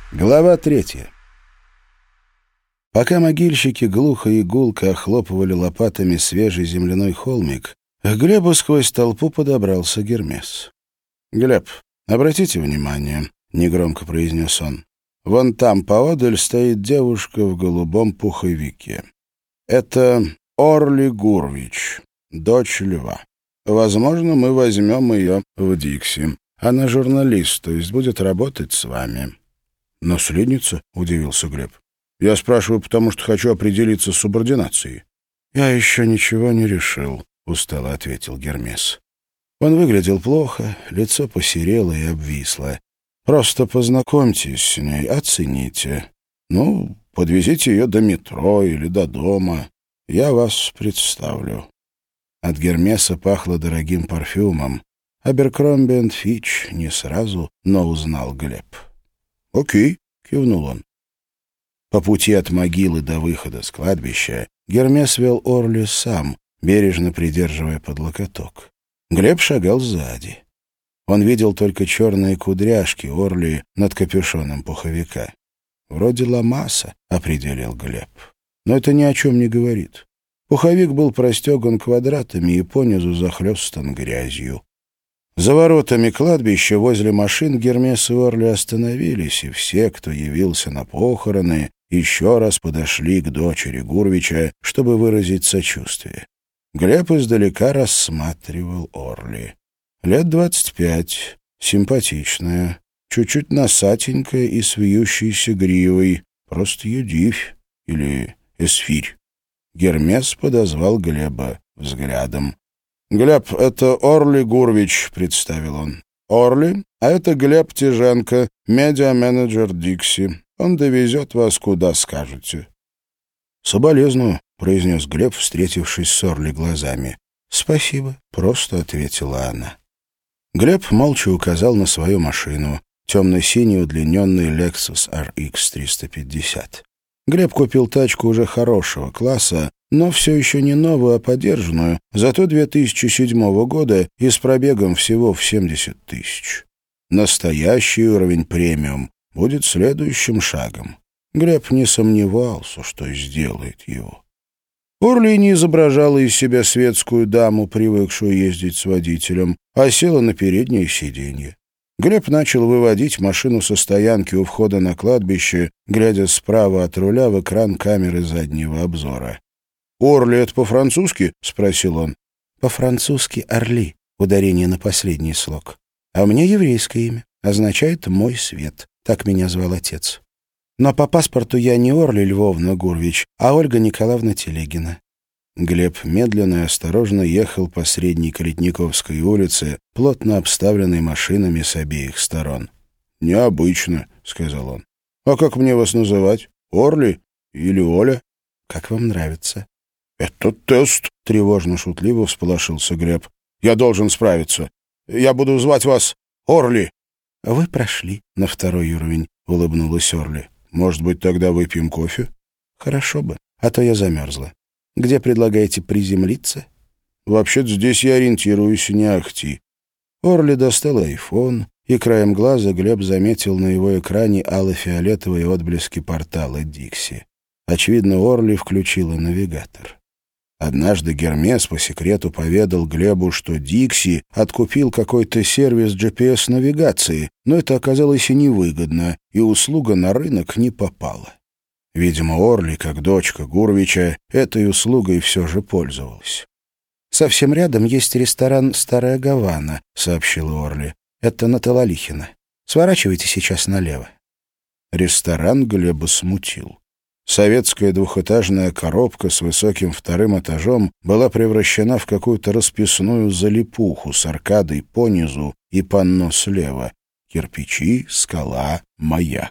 Глава 3. Пока могильщики глухо и гулко охлопывали лопатами свежий земляной холмик, к Глебу сквозь толпу подобрался Гермес. «Глеб, обратите внимание», — негромко произнес он. «Вон там поодаль стоит девушка в голубом пуховике. Это Орли Гурвич, дочь Льва. Возможно, мы возьмем ее в Дикси. Она журналист, то есть будет работать с вами». «Наследница?» — удивился Глеб. «Я спрашиваю, потому что хочу определиться с субординацией». «Я еще ничего не решил», — устало ответил Гермес. Он выглядел плохо, лицо посерело и обвисло. «Просто познакомьтесь с ней, оцените. Ну, подвезите ее до метро или до дома. Я вас представлю». От Гермеса пахло дорогим парфюмом. Аберкромби энд Фич не сразу, но узнал Глеб. «Окей», — кивнул он. По пути от могилы до выхода с кладбища Гермес вел Орли сам, бережно придерживая под локоток. Глеб шагал сзади. Он видел только черные кудряшки Орли над капюшоном пуховика. «Вроде ламаса», — определил Глеб. Но это ни о чем не говорит. Пуховик был простеган квадратами и понизу захлестан грязью. За воротами кладбища возле машин Гермес и Орли остановились, и все, кто явился на похороны, еще раз подошли к дочери Гурвича, чтобы выразить сочувствие. Глеб издалека рассматривал Орли. Лет 25, симпатичная, чуть-чуть носатенькая и с вьющейся гривой, просто юдивь или эсфирь. Гермес подозвал Глеба взглядом. «Глеб, это Орли Гурвич», — представил он. «Орли, а это Глеб Тиженко, медиа-менеджер Дикси. Он довезет вас, куда скажете». «Соболезную», — произнес Глеб, встретившись с Орли глазами. «Спасибо», — просто ответила она. Глеб молча указал на свою машину, темно-синий удлиненный Lexus RX 350. Глеб купил тачку уже хорошего класса, но все еще не новую, а подержанную, зато 2007 года и с пробегом всего в 70 тысяч. Настоящий уровень премиум будет следующим шагом. Глеб не сомневался, что сделает его. Орли не изображала из себя светскую даму, привыкшую ездить с водителем, а села на переднее сиденье. Глеб начал выводить машину со стоянки у входа на кладбище, глядя справа от руля в экран камеры заднего обзора. «Орли — это по-французски?» — спросил он. «По-французски Орли», ударение на последний слог. «А у меня еврейское имя, означает «мой свет», так меня звал отец. Но по паспорту я не Орли Львовна Гурвич, а Ольга Николаевна Телегина». Глеб медленно и осторожно ехал по Средней Калитниковской улице, плотно обставленной машинами с обеих сторон. «Необычно», — сказал он. «А как мне вас называть? Орли или Оля?» «Как вам нравится?» «Это тест», — тревожно-шутливо всполошился Глеб. «Я должен справиться. Я буду звать вас Орли». «Вы прошли на второй уровень», — улыбнулась Орли. «Может быть, тогда выпьем кофе?» «Хорошо бы, а то я замерзла. Где предлагаете приземлиться?» «Вообще-то здесь я ориентируюсь, не ахти». Орли достал айфон, и краем глаза Глеб заметил на его экране ало-фиолетовые отблески портала Дикси. Очевидно, Орли включила навигатор. Однажды Гермес по секрету поведал Глебу, что Дикси откупил какой-то сервис GPS-навигации, но это оказалось и невыгодно, и услуга на рынок не попала. Видимо, Орли, как дочка Гурвича, этой услугой все же пользовалась. «Совсем рядом есть ресторан «Старая Гавана», — сообщила Орли. «Это на Талалихина. Сворачивайте сейчас налево». Ресторан Глеба смутил. Советская двухэтажная коробка с высоким вторым этажом была превращена в какую-то расписную залипуху с аркадой понизу и панно слева. Кирпичи, скала, маяк.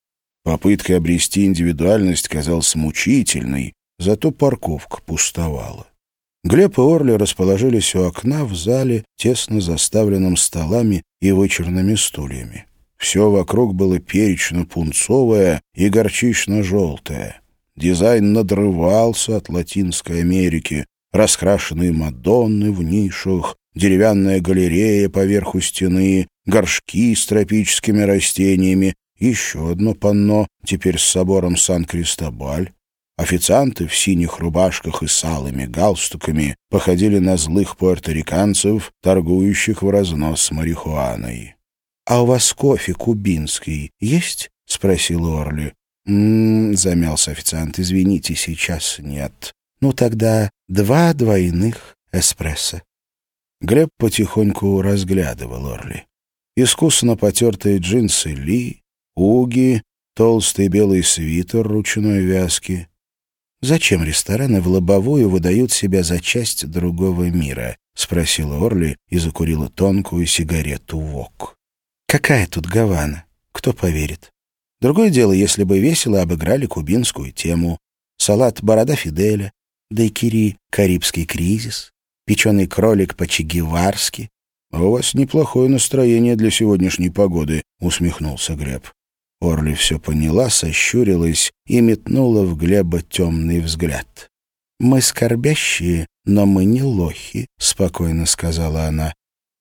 Попытка обрести индивидуальность казалась мучительной, зато парковка пустовала. Глеб и Орли расположились у окна в зале, тесно заставленном столами и вычурными стульями. Все вокруг было перечно-пунцовое и горчично-желтое. Дизайн надрывался от Латинской Америки, раскрашенные мадонны в нишах, деревянная галерея поверху стены, горшки с тропическими растениями еще одно панно, теперь с собором Сан-Кристобаль. Официанты в синих рубашках и с алыми галстуками походили на злых пуэрториканцев, торгующих в разнос марихуаной. «А у вас кофе кубинский есть?» — спросил Орли. Замялся официант. «Извините, сейчас нет». «Ну, тогда 2 двойных эспрессо». Глеб потихоньку разглядывал Орли. Искусно потертые джинсы Ли, уги, толстый белый свитер ручной вязки. «Зачем рестораны в лобовую выдают себя за часть другого мира?» — спросила Орли и закурила тонкую сигарету вок. «Какая тут Гавана? Кто поверит? Другое дело, если бы весело обыграли кубинскую тему. Салат «Борода Фиделя», дайкири «Карибский кризис», печеный кролик по-чегеварски». «А у вас неплохое настроение для сегодняшней погоды», — усмехнулся Глеб. Орли все поняла, сощурилась и метнула в Глеба темный взгляд. «Мы скорбящие, но мы не лохи», — спокойно сказала она.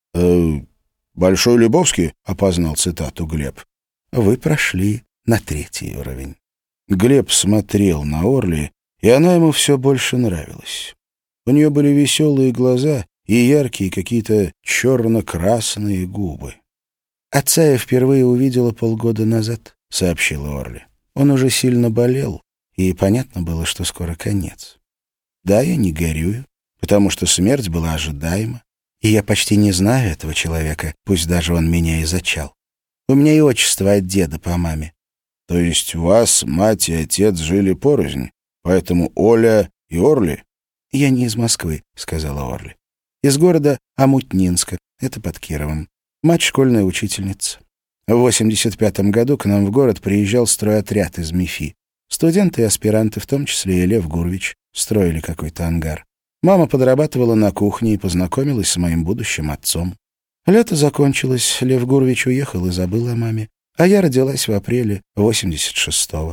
«Большой Лебовский?» — опознал цитату Глеб. «Вы прошли на 3-й уровень». Глеб смотрел на Орли, и она ему все больше нравилась. У нее были веселые глаза и яркие какие-то черно-красные губы. «Отца я впервые увидела полгода назад», — сообщила Орли. «Он уже сильно болел, и понятно было, что скоро конец. Да, я не горюю, потому что смерть была ожидаема, и я почти не знаю этого человека, пусть даже он меня и зачал. У меня и отчество от деда по маме». «То есть вас, мать и отец жили порознь, поэтому Оля и Орли?» «Я не из Москвы», — сказала Орли. «Из города Омутнинска, это под Кировом. Мать школьная учительница. В 85-м году к нам в город приезжал стройотряд из МИФИ. Студенты и аспиранты, в том числе и Лев Гурвич, строили какой-то ангар. Мама подрабатывала на кухне и познакомилась с моим будущим отцом. Лето закончилось, Лев Гурвич уехал и забыл о маме, а я родилась в апреле 86-го».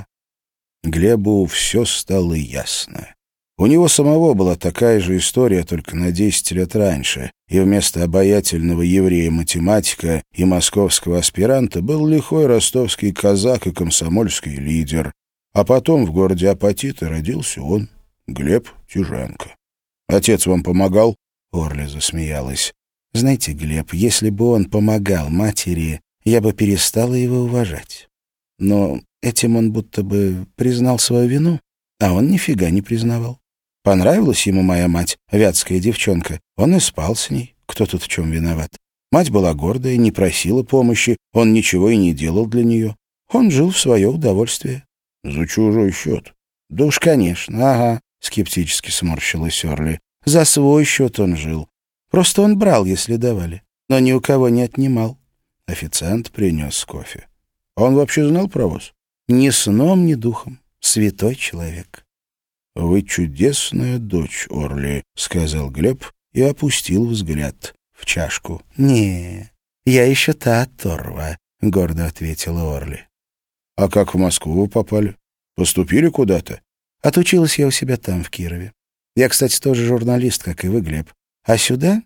Глебу все стало ясно. У него самого была такая же история, только на 10 лет раньше, и вместо обаятельного еврея-математика и московского аспиранта был лихой ростовский казак и комсомольский лидер. А потом в городе Апатиты родился он, Глеб Тюженко. «Отец вам помогал?» — Орли засмеялась. «Знаете, Глеб, если бы он помогал матери, я бы перестала его уважать. Но этим он будто бы признал свою вину, а он нифига не признавал. Понравилась ему моя мать, вятская девчонка. Он и спал с ней. Кто тут в чем виноват? Мать была гордая, не просила помощи, он ничего и не делал для нее. Он жил в свое удовольствие». «За чужой счет?» «Да уж, конечно, ага», — скептически сморщилась Орли. «За свой счет он жил. Просто он брал, если давали, но ни у кого не отнимал». Официант принес кофе. «Он вообще знал про вас?» «Ни сном, ни духом. Святой человек». «Вы чудесная дочь, Орли», — сказал Глеб и опустил взгляд в чашку. «Не, я еще та оторва», — гордо ответила Орли. «А как в Москву вы попали? Поступили куда-то?» «Отучилась я у себя там, в Кирове. Я, кстати, тоже журналист, как и вы, Глеб. А сюда?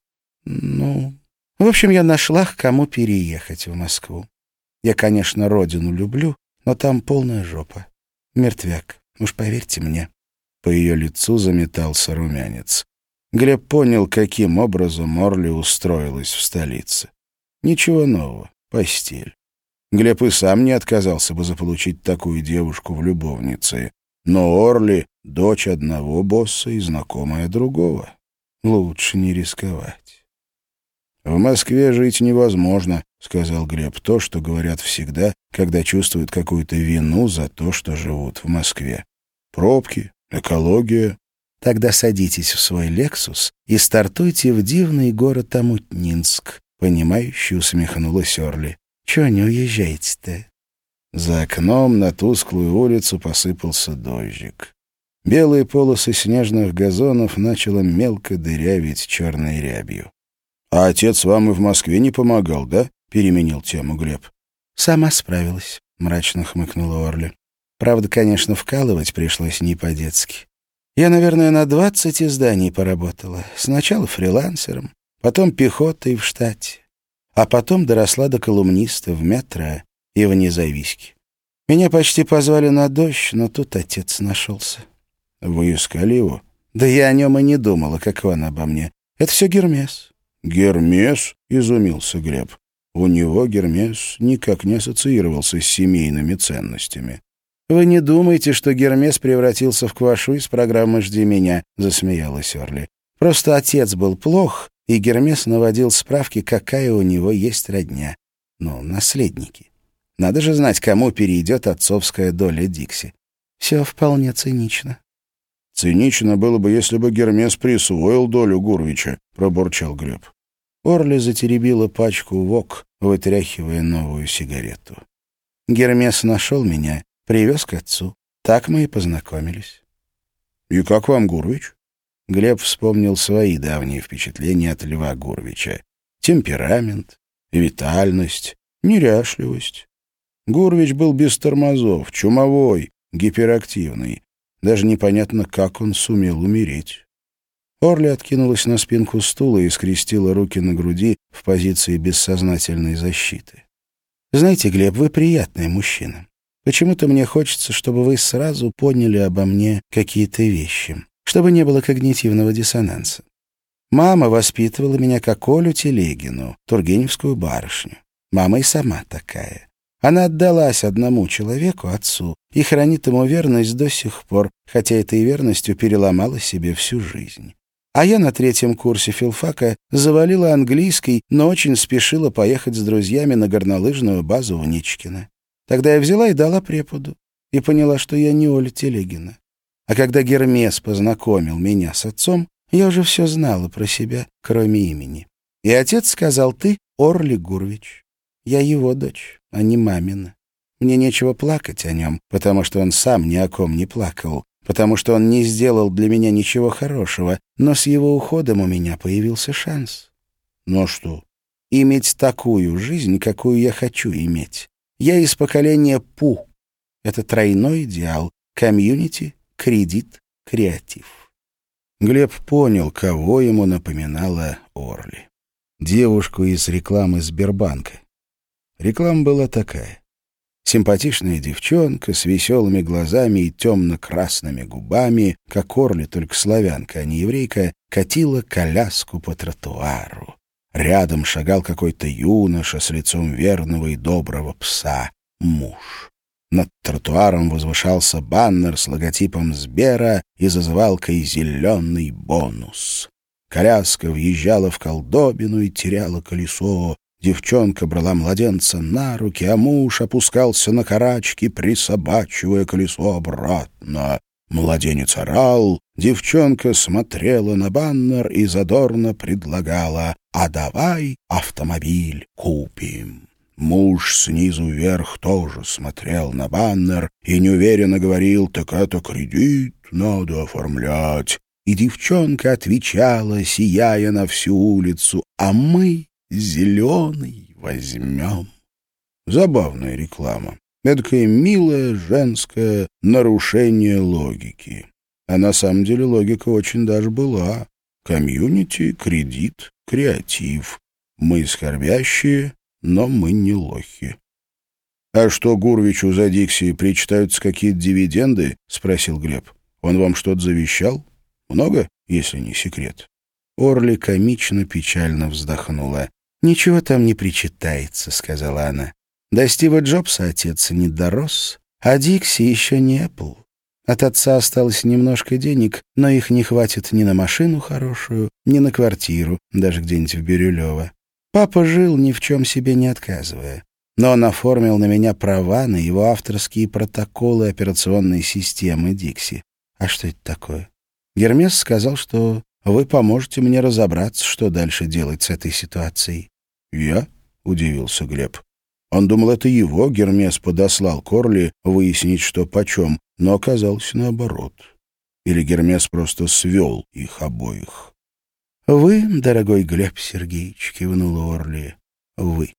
Ну... В общем, я нашла, к кому переехать в Москву. Я, конечно, родину люблю, но там полная жопа. Мертвяк, уж поверьте мне». По ее лицу заметался румянец. Глеб понял, каким образом Орли устроилась в столице. Ничего нового, постель. Глеб и сам не отказался бы заполучить такую девушку в любовнице. Но Орли — дочь одного босса и знакомая другого. Лучше не рисковать. «В Москве жить невозможно», — сказал Глеб, — то, что говорят всегда, когда чувствуют какую-то вину за то, что живут в Москве. Пробки, экология. «Тогда садитесь в свой «Лексус» и стартуйте в дивный город Омутнинск», — понимающе усмехнулась Орли. «Чего не уезжаете-то?» За окном на тусклую улицу посыпался дождик. Белые полосы снежных газонов начало мелко дырявить черной рябью. «А отец вам и в Москве не помогал, да?» — переменил тему Глеб. «Сама справилась», — мрачно хмыкнула Орли. «Правда, конечно, вкалывать пришлось не по-детски. Я, наверное, на 20 изданий поработала. Сначала фрилансером, потом пехотой в штате. А потом доросла до колумниста в «Метро» и в независке. Меня почти позвали на дождь, но тут отец нашелся. Вы искали его? Да я о нем и не думала, как он обо мне. Это все Гермес. Гермес? — изумился Глеб. У него Гермес никак не ассоциировался с семейными ценностями. «Вы не думаете, что Гермес превратился в квашу из программы «Жди меня», — засмеялась Орли. «Просто отец был плох, и Гермес наводил справки, какая у него есть родня. Ну, наследники. Надо же знать, кому перейдет отцовская доля Дикси. Все вполне цинично». «Цинично было бы, если бы Гермес присвоил долю Гурвича», — пробурчал Глеб. Орли затеребила пачку ВОК, вытряхивая новую сигарету. «Гермес нашел меня, привез к отцу. Так мы и познакомились». «И как вам Гурвич?» Глеб вспомнил свои давние впечатления от Льва Гурвича. Темперамент, витальность, неряшливость. Гурвич был без тормозов, чумовой, гиперактивный. Даже непонятно, как он сумел умереть. Орли откинулась на спинку стула и скрестила руки на груди в позиции бессознательной защиты. «Знаете, Глеб, вы приятный мужчина. Почему-то мне хочется, чтобы вы сразу поняли обо мне какие-то вещи, чтобы не было когнитивного диссонанса. Мама воспитывала меня как Олю Телегину, тургеневскую барышню. Мама и сама такая. Она отдалась одному человеку, отцу, и хранит ему верность до сих пор, хотя этой верностью переломала себе всю жизнь. А я на 3-м курсе филфака завалила английский, но очень спешила поехать с друзьями на горнолыжную базу в Ничкино. Тогда я взяла и дала преподу, и поняла, что я не Оля Телегина. А когда Гермес познакомил меня с отцом, я уже все знала про себя, кроме имени. И отец сказал: «Ты Орли Гурвич». Я его дочь, а не мамина. Мне нечего плакать о нем, потому что он сам ни о ком не плакал, потому что он не сделал для меня ничего хорошего, но с его уходом у меня появился шанс. Ну что? Иметь такую жизнь, какую я хочу иметь. Я из поколения ПУ. Это тройной идеал: комьюнити, кредит, креатив. Глеб понял, кого ему напоминала Орли. Девушку из рекламы Сбербанка. Реклама была такая. Симпатичная девчонка с веселыми глазами и темно-красными губами, как Орли, только славянка, а не еврейка, катила коляску по тротуару. Рядом шагал какой-то юноша с лицом верного и доброго пса, муж. Над тротуаром возвышался баннер с логотипом Сбера и зазывалкой «Зеленый бонус». Коляска въезжала в колдобину и теряла колесо. Девчонка брала младенца на руки, а муж опускался на карачки, присобачивая колесо обратно. Младенец орал, девчонка смотрела на баннер и задорно предлагала: «А давай автомобиль купим». Муж снизу вверх тоже смотрел на баннер и неуверенно говорил: «Так это кредит, надо оформлять». И девчонка отвечала, сияя на всю улицу: «А мы зеленый возьмем». Забавная реклама. Эдакое милое женское нарушение логики. А на самом деле логика очень даже была. Комьюнити, кредит, креатив. Мы скорбящие, но мы не лохи. «А что, Гурвичу за Дикси причитаются какие-то дивиденды?» — спросил Глеб. «Он вам что-то завещал? Много, если не секрет?» Орли комично печально вздохнула. «Ничего там не причитается», — сказала она. «До Стива Джобса отец не дорос, а Дикси еще не Apple. От отца осталось немножко денег, но их не хватит ни на машину хорошую, ни на квартиру, даже где-нибудь в Бирюлево. Папа жил, ни в чем себе не отказывая. Но он оформил на меня права на его авторские протоколы операционной системы Дикси. А что это такое? Гермес сказал, что вы поможете мне разобраться, что дальше делать с этой ситуацией». «Я?» — удивился Глеб. Он думал, это его Гермес подослал к Орли выяснить, что почем, но оказалось наоборот. Или Гермес просто свел их обоих. «Вы, дорогой Глеб Сергеевич», — кивнула Орли, — «вы».